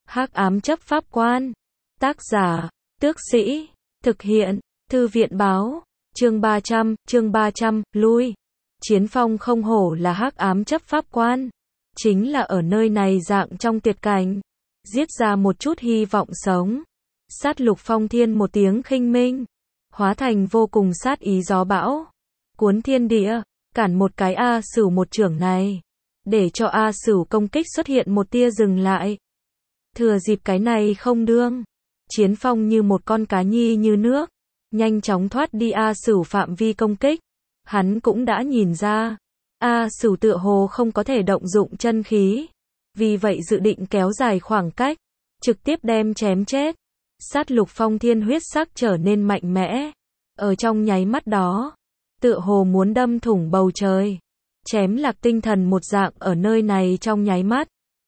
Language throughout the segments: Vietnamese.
Hắc ám chấp pháp quan. Tác giả, Tước Sĩ. Thực hiện, Thư viện báo. Chương 300, lui. Chiến Phong không hổ là hắc ám chấp pháp quan. Chính là ở nơi này dạng trong tuyệt cảnh. Giết ra một chút hy vọng sống. Sát lục phong thiên một tiếng khinh minh. Hóa thành vô cùng sát ý gió bão. Cuốn thiên địa, cản một cái A Sửu một chưởng này. Để cho A Sửu công kích xuất hiện một tia dừng lại. Thừa dịp cái này không đương. Chiến Phong như một con cá nhi như nước. Nhanh chóng thoát đi A Sửu phạm vi công kích. Hắn cũng đã nhìn ra. A Sửu tựa hồ không có thể động dụng chân khí. Vì vậy dự định kéo dài khoảng cách. Trực tiếp đem chém chết. Sát lục phong thiên huyết sắc trở nên mạnh mẽ. Ở trong nháy mắt đó. Tựa hồ muốn đâm thủng bầu trời. Chém lạc tinh thần một dạng ở nơi này trong nháy mắt.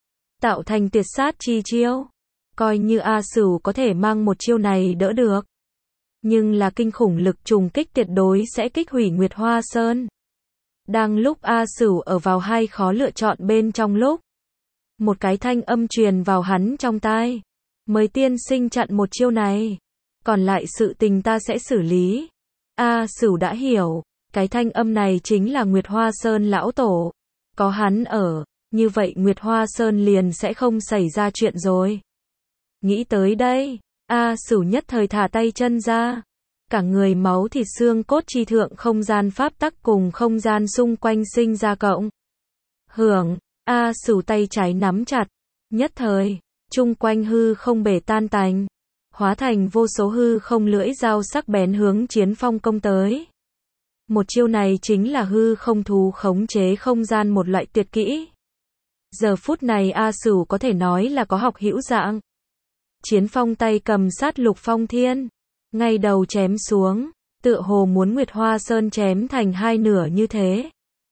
Tạo thành tuyệt sát chi chiêu. Coi như A Sửu có thể mang một chiêu này đỡ được. Nhưng là kinh khủng lực trùng kích tuyệt đối sẽ kích hủy Nguyệt Hoa Sơn. Đang lúc A Sửu ở vào hai khó lựa chọn bên trong lúc. Một cái thanh âm truyền vào hắn trong tai. Mời tiên sinh chặn một chiêu này. Còn lại sự tình ta sẽ xử lý. A Sửu đã hiểu. Cái thanh âm này chính là Nguyệt Hoa Sơn lão tổ. Có hắn ở. Như vậy Nguyệt Hoa Sơn liền sẽ không xảy ra chuyện rồi. Nghĩ tới đây. A Sửu nhất thời thả tay chân ra. Cả người máu thịt xương cốt chi thượng không gian pháp tắc cùng không gian xung quanh sinh ra cộng. Hưởng. A Sửu tay trái nắm chặt. Nhất thời. Chung quanh hư không bể tan tành. Hóa thành vô số hư không lưỡi dao sắc bén hướng Chiến Phong công tới. Một chiêu này chính là hư không thú khống chế không gian một loại tuyệt kỹ. Giờ phút này A Sửu có thể nói là có học hữu dạng. Chiến Phong tay cầm sát lục phong thiên. Ngay đầu chém xuống. Tựa hồ muốn Nguyệt Hoa Sơn chém thành hai nửa như thế.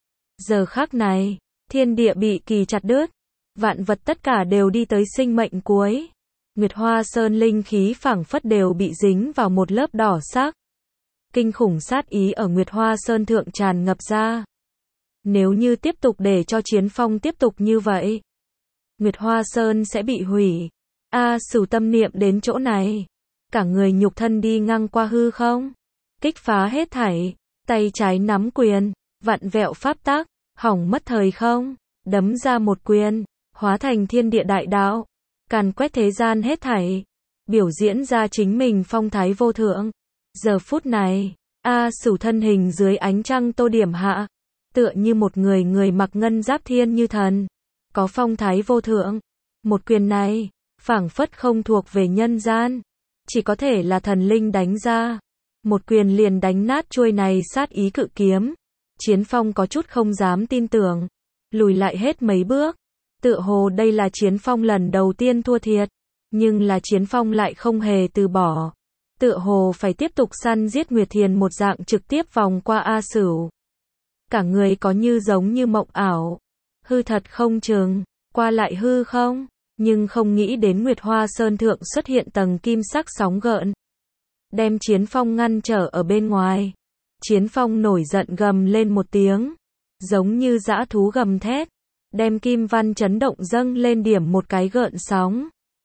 Giờ khắc này. Thiên địa bị kỳ chặt đứt. Vạn vật tất cả đều đi tới sinh mệnh cuối. Nguyệt Hoa Sơn linh khí phảng phất đều bị dính vào một lớp đỏ sắc. Kinh khủng sát ý ở Nguyệt Hoa Sơn thượng tràn ngập ra. Nếu như tiếp tục để cho Chiến Phong tiếp tục như vậy. Nguyệt Hoa Sơn sẽ bị hủy. A Sửu tâm niệm đến chỗ này. Cả người nhục thân đi ngang qua hư không. Kích phá hết thảy. Tay trái nắm quyền. Vặn vẹo pháp tắc. Hỏng mất thời không. Đấm ra một quyền. Hóa thành thiên địa đại đạo. Càn quét thế gian hết thảy. Biểu diễn ra chính mình phong thái vô thượng. Giờ phút này. A Sửu thân hình dưới ánh trăng tô điểm hạ. Tựa như một người mặc ngân giáp thiên như thần. Có phong thái vô thượng. Một quyền này. Phảng phất không thuộc về nhân gian. Chỉ có thể là thần linh đánh ra. Một quyền liền đánh nát chuôi này sát ý cự kiếm. Chiến Phong có chút không dám tin tưởng. Lùi lại hết mấy bước. Tựa hồ đây là Chiến Phong lần đầu tiên thua thiệt. Nhưng là Chiến Phong lại không hề từ bỏ. Tựa hồ phải tiếp tục săn giết Nguyệt Thiền một dạng trực tiếp vòng qua A Sửu. Cả người có như giống như mộng ảo. Hư thật không chừng. Qua lại hư không. Nhưng không nghĩ đến Nguyệt Hoa Sơn thượng xuất hiện tầng kim sắc sóng gợn. Đem Chiến Phong ngăn trở ở bên ngoài. Chiến Phong nổi giận gầm lên một tiếng. Giống như dã thú gầm thét. Đem kim văn chấn động dâng lên điểm một cái gợn sóng.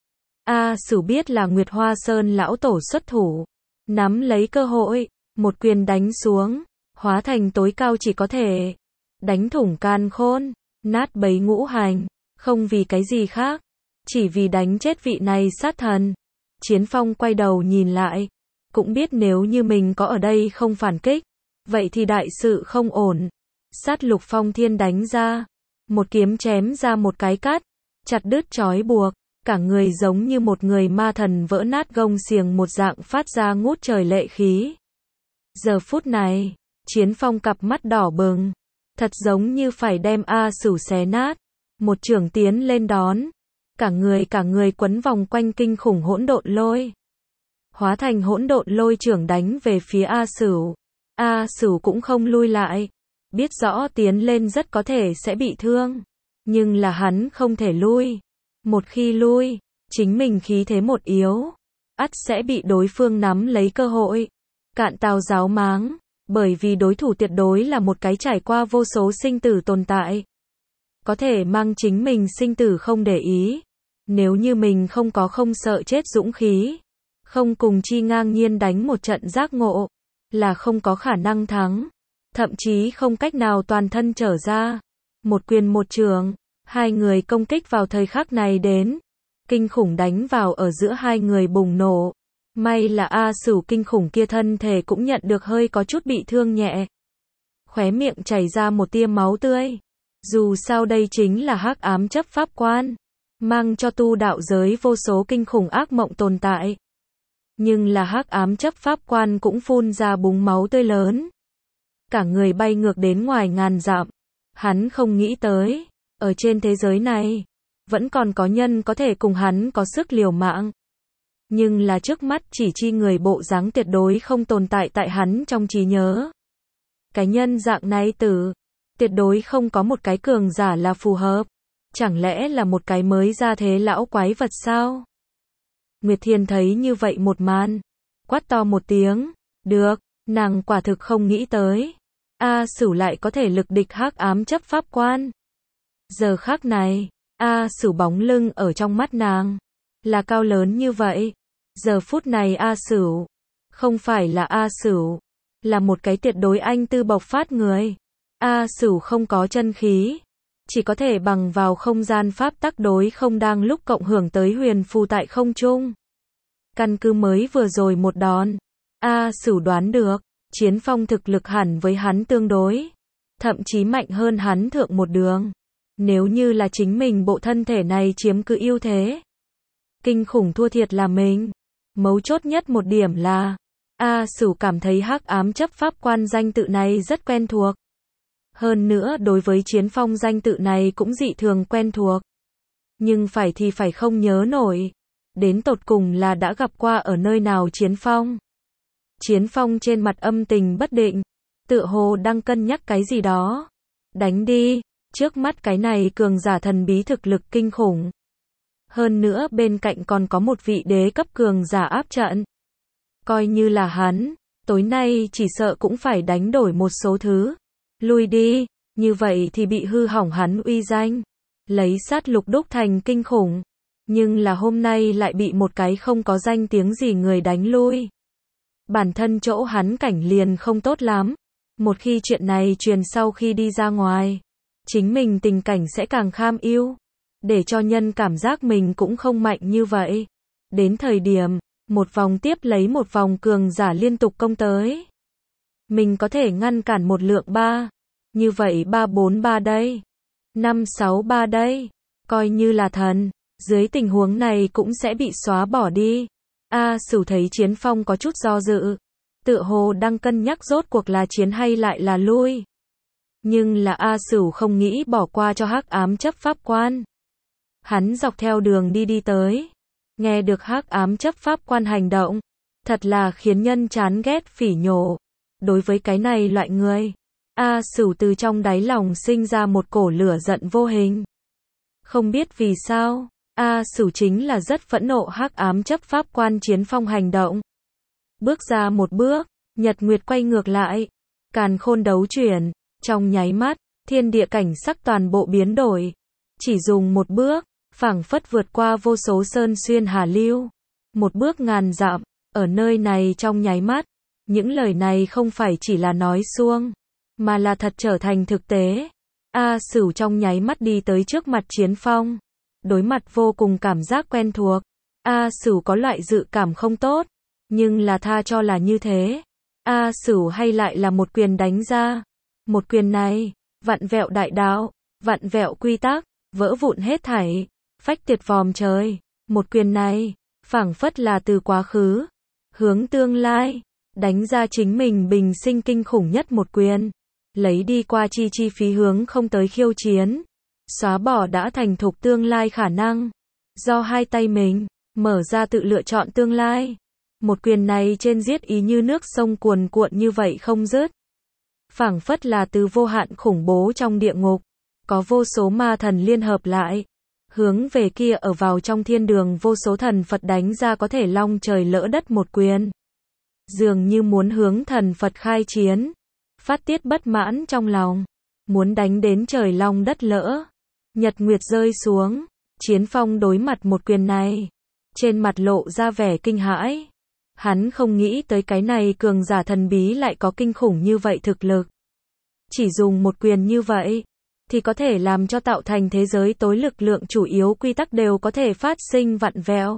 A Sửu biết là Nguyệt Hoa Sơn lão tổ xuất thủ. Nắm lấy cơ hội. Một quyền đánh xuống. Hóa thành tối cao chỉ có thể. Đánh thủng càn khôn. Nát bấy ngũ hành. Không vì cái gì khác. Chỉ vì đánh chết vị này sát thần. Chiến Phong quay đầu nhìn lại. Cũng biết nếu như mình có ở đây không phản kích. Vậy thì đại sự không ổn. Sát lục phong thiên đánh ra. Một kiếm chém ra một cái cắt. Chặt đứt trói buộc. Cả người giống như một người ma thần vỡ nát gông xiềng một dạng phát ra ngút trời lệ khí. Giờ phút này. Chiến Phong cặp mắt đỏ bừng. Thật giống như phải đem A Sửu xé nát. Một chưởng tiến lên đón. Cả người quấn vòng quanh kinh khủng hỗn độn lôi. Hóa thành hỗn độn lôi chưởng đánh về phía A Sửu. A Sửu cũng không lui lại. Biết rõ tiến lên rất có thể sẽ bị thương. Nhưng là hắn không thể lui. Một khi lui, chính mình khí thế một yếu. Ắt sẽ bị đối phương nắm lấy cơ hội. Cạn tào giáo máng. Bởi vì đối thủ tuyệt đối là một cái trải qua vô số sinh tử tồn tại. Có thể mang chính mình sinh tử không để ý. Nếu như mình không sợ chết dũng khí, không cùng chi ngang nhiên đánh một trận giác ngộ, là không có khả năng thắng, thậm chí không cách nào toàn thân trở ra. Một quyền một trường, hai người công kích vào thời khắc này đến, kinh khủng đánh vào ở giữa hai người bùng nổ. May là A Sửu kinh khủng kia thân thể cũng nhận được hơi có chút bị thương nhẹ. Khóe miệng chảy ra một tia máu tươi. Dù sao đây chính là hắc ám chấp pháp quan, mang cho tu đạo giới vô số kinh khủng ác mộng tồn tại. Nhưng là hắc ám chấp pháp quan cũng phun ra búng máu tươi lớn. Cả người bay ngược đến ngoài ngàn dặm. Hắn không nghĩ tới, ở trên thế giới này, vẫn còn có nhân có thể cùng hắn có sức liều mạng. Nhưng là trước mắt chỉ chi người bộ dáng tuyệt đối không tồn tại tại hắn trong trí nhớ. Cái nhân dạng này tuyệt đối không có một cái cường giả là phù hợp. Chẳng lẽ là một cái mới ra thế lão quái vật sao? Nguyệt Thiên thấy như vậy một màn, quát to một tiếng, được, nàng quả thực không nghĩ tới. A Sửu lại có thể lực địch hắc ám chấp pháp quan. Giờ khắc này, A Sửu bóng lưng ở trong mắt nàng, là cao lớn như vậy. Giờ phút này A Sửu, không phải là A Sửu, là một cái tuyệt đối anh tư bộc phát người. A Sửu không có chân khí, chỉ có thể bằng vào không gian pháp tắc đối không đang lúc cộng hưởng tới huyền phù tại không trung. Căn cứ mới vừa rồi một đòn, A Sửu đoán được, Chiến Phong thực lực hẳn với hắn tương đối, thậm chí mạnh hơn hắn thượng một đường. Nếu như là chính mình bộ thân thể này chiếm cứ ưu thế, kinh khủng thua thiệt là mình. Mấu chốt nhất một điểm là, A Sửu cảm thấy hắc ám chấp pháp quan danh tự này rất quen thuộc. Hơn nữa đối với Chiến Phong danh tự này cũng dị thường quen thuộc. Nhưng phải thì phải không nhớ nổi. Đến tột cùng là đã gặp qua ở nơi nào Chiến Phong. Chiến Phong trên mặt âm tình bất định, tựa hồ đang cân nhắc cái gì đó. Đánh đi, trước mắt cái này cường giả thần bí thực lực kinh khủng. Hơn nữa bên cạnh còn có một vị đế cấp cường giả áp trận. Coi như là hắn, tối nay chỉ sợ cũng phải đánh đổi một số thứ. Lui đi, như vậy thì bị hư hỏng hắn uy danh. Lấy sát lục đúc thành kinh khủng. Nhưng là hôm nay lại bị một cái không có danh tiếng gì người đánh lui. Bản thân chỗ hắn cảnh liền không tốt lắm. Một khi chuyện này truyền sau khi đi ra ngoài, chính mình tình cảnh sẽ càng kham ưu. Để cho nhân cảm giác mình cũng không mạnh như vậy. Đến thời điểm, một vòng tiếp lấy một vòng cường giả liên tục công tới. Mình có thể ngăn cản một lượng 3. Như vậy 3-4-3 đây. 5-6-3 đây. Coi như là thần. Dưới tình huống này cũng sẽ bị xóa bỏ đi. A Sửu thấy Chiến Phong có chút do dự. Tựa hồ đang cân nhắc rốt cuộc là chiến hay lại là lui. Nhưng là A Sửu không nghĩ bỏ qua cho hắc ám chấp pháp quan. Hắn dọc theo đường đi tới. Nghe được hắc ám chấp pháp quan hành động. Thật là khiến nhân chán ghét phỉ nhổ. Đối với cái này loại người, A Sửu từ trong đáy lòng sinh ra một cổ lửa giận vô hình. Không biết vì sao, A Sửu chính là rất phẫn nộ hắc ám chấp pháp quan Chiến Phong hành động. Bước ra một bước, nhật nguyệt quay ngược lại, càn khôn đấu chuyển, trong nháy mắt, thiên địa cảnh sắc toàn bộ biến đổi. Chỉ dùng một bước, phảng phất vượt qua vô số sơn xuyên hà lưu. Một bước ngàn dặm, ở nơi này trong nháy mắt. Những lời này không phải chỉ là nói suông, mà là thật trở thành thực tế. A Sửu trong nháy mắt đi tới trước mặt Chiến Phong. Đối mặt vô cùng cảm giác quen thuộc. A Sửu có loại dự cảm không tốt, nhưng là tha cho là như thế. A Sửu hay lại là một quyền đánh ra. Một quyền này, vặn vẹo đại đạo, vặn vẹo quy tắc, vỡ vụn hết thảy, phách tuyệt vòm trời. Một quyền này, phảng phất là từ quá khứ, hướng tương lai. Đánh ra chính mình bình sinh kinh khủng nhất một quyền. Lấy đi qua chi phí hướng không tới khiêu chiến. Xóa bỏ đã thành thục tương lai khả năng. Do hai tay mình, mở ra tự lựa chọn tương lai. Một quyền này trên giết ý như nước sông cuồn cuộn như vậy không dứt. Phảng phất là từ vô hạn khủng bố trong địa ngục. Có vô số ma thần liên hợp lại. Hướng về kia ở vào trong thiên đường vô số thần Phật đánh ra có thể long trời lỡ đất một quyền. Dường như muốn hướng thần Phật khai chiến, phát tiết bất mãn trong lòng, muốn đánh đến trời long đất lỡ, nhật nguyệt rơi xuống, Chiến Phong đối mặt một quyền này, trên mặt lộ ra vẻ kinh hãi. Hắn không nghĩ tới cái này cường giả thần bí lại có kinh khủng như vậy thực lực. Chỉ dùng một quyền như vậy, thì có thể làm cho tạo thành thế giới tối lực lượng chủ yếu quy tắc đều có thể phát sinh vặn vẹo,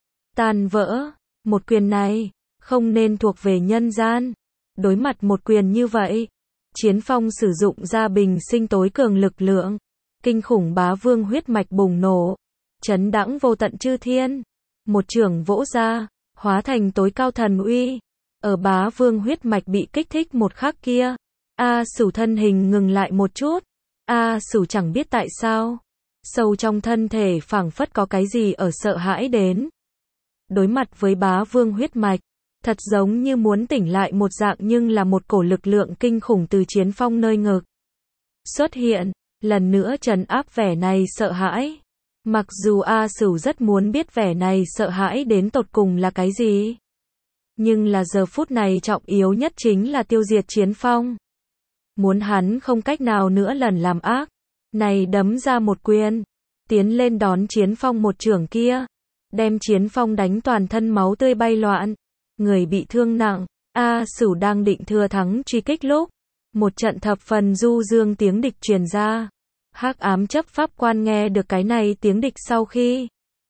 tan vỡ. Một quyền này, không nên thuộc về nhân gian. Đối mặt một quyền như vậy, Chiến Phong sử dụng ra bình sinh tối cường lực lượng. Kinh khủng bá vương huyết mạch bùng nổ, chấn đãng vô tận chư thiên. Một chưởng vỗ ra, hóa thành tối cao thần uy. Ở bá vương huyết mạch bị kích thích một khắc kia, A Sửu thân hình ngừng lại một chút. A Sửu chẳng biết tại sao, sâu trong thân thể phảng phất có cái gì ở sợ hãi đến. Đối mặt với bá vương huyết mạch, thật giống như muốn tỉnh lại một dạng, nhưng là một cổ lực lượng kinh khủng từ Chiến Phong nơi ngực xuất hiện, lần nữa trấn áp vẻ này sợ hãi. Mặc dù A Sửu rất muốn biết vẻ này sợ hãi đến tột cùng là cái gì, nhưng là giờ phút này trọng yếu nhất chính là tiêu diệt Chiến Phong. Muốn hắn không cách nào nữa lần làm ác, này đấm ra một quyền, tiến lên đón Chiến Phong một chưởng kia, đem Chiến Phong đánh toàn thân máu tươi bay loạn, người bị thương nặng. A Sửu đang định thừa thắng truy kích lúc, một trận thập phần du dương tiếng địch truyền ra. Hắc ám chấp pháp quan nghe được cái này tiếng địch sau khi,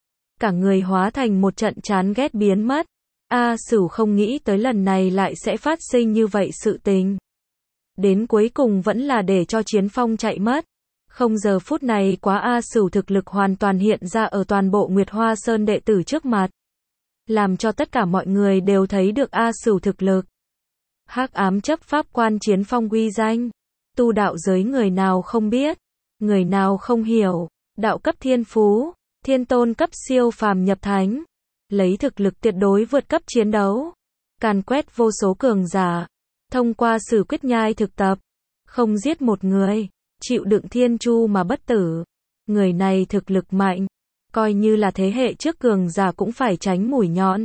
cả người hóa thành một trận chán ghét biến mất. A Sửu không nghĩ tới lần này lại sẽ phát sinh như vậy sự tình. Đến cuối cùng vẫn là để cho Chiến Phong chạy mất. Không, giờ phút này quá A Sửu thực lực hoàn toàn hiện ra ở toàn bộ Nguyệt Hoa Sơn đệ tử trước mặt, làm cho tất cả mọi người đều thấy được A Sửu thực lực. Hắc ám chấp pháp quan Chiến Phong uy danh, tu đạo giới người nào không biết, người nào không hiểu. Đạo cấp thiên phú, thiên tôn cấp siêu phàm nhập thánh, lấy thực lực tuyệt đối vượt cấp chiến đấu, càn quét vô số cường giả. Thông qua sử quyết nhai thực tập, không giết một người, chịu đựng thiên chu mà bất tử. Người này thực lực mạnh, coi như là thế hệ trước cường giả cũng phải tránh mũi nhọn.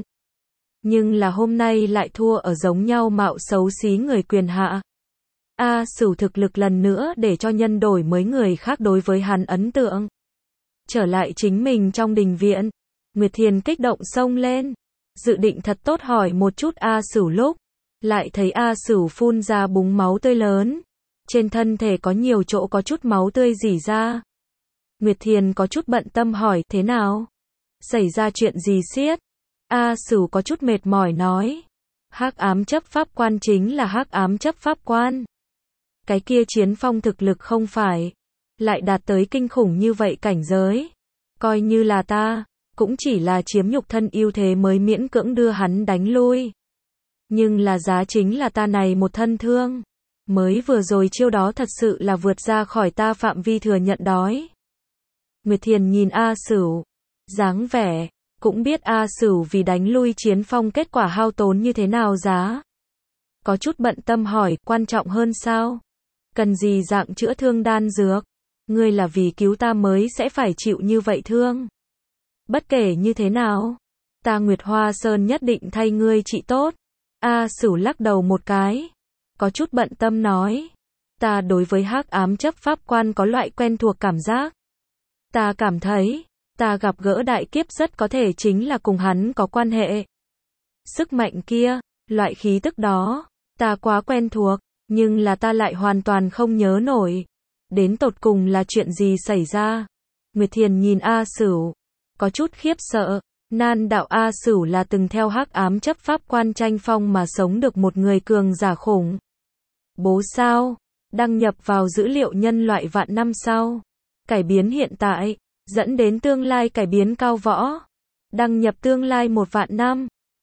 Nhưng là hôm nay lại thua ở giống nhau mạo xấu xí người quyền hạ. A Sửu thực lực lần nữa để cho nhân đổi mới người khác đối với hắn ấn tượng. Trở lại chính mình trong đình viện, Nguyệt Thiền kích động xông lên, dự định thật tốt hỏi một chút A Sửu lúc, lại thấy A Sửu phun ra búng máu tươi lớn, trên thân thể có nhiều chỗ có chút máu tươi rỉ ra. Nguyệt Thiền có chút bận tâm hỏi, thế nào? Xảy ra chuyện gì xiết? A Sửu có chút mệt mỏi nói, hắc ám chấp pháp quan chính là hắc ám chấp pháp quan. Cái kia Chiến Phong thực lực không phải lại đạt tới kinh khủng như vậy cảnh giới. Coi như là ta, cũng chỉ là chiếm nhục thân ưu thế mới miễn cưỡng đưa hắn đánh lui. Nhưng là giá chính là ta này một thân thương. Mới vừa rồi chiêu đó thật sự là vượt ra khỏi ta phạm vi thừa nhận đói. Nguyệt Thiền nhìn A Sửu, dáng vẻ, cũng biết A Sửu vì đánh lui Chiến Phong kết quả hao tốn như thế nào giá. Có chút bận tâm hỏi, quan trọng hơn sao? Cần gì dạng chữa thương đan dược? Ngươi là vì cứu ta mới sẽ phải chịu như vậy thương. Bất kể như thế nào, ta Nguyệt Hoa Sơn nhất định thay ngươi trị tốt. A Sửu lắc đầu một cái, có chút bận tâm nói, ta đối với hắc ám chấp pháp quan có loại quen thuộc cảm giác. Ta cảm thấy, ta gặp gỡ đại kiếp rất có thể chính là cùng hắn có quan hệ. Sức mạnh kia, loại khí tức đó, ta quá quen thuộc, nhưng là ta lại hoàn toàn không nhớ nổi. Đến tột cùng là chuyện gì xảy ra? Nguyệt Thiền nhìn A Sửu, có chút khiếp sợ. Nan đạo A Sửu là từng theo hắc ám chấp pháp quan tranh phong mà sống được một người cường giả khủng bố sao? Đăng nhập vào dữ liệu nhân loại vạn năm sau, cải biến hiện tại, dẫn đến tương lai cải biến cao võ. Đăng nhập tương lai 1 vạn năm.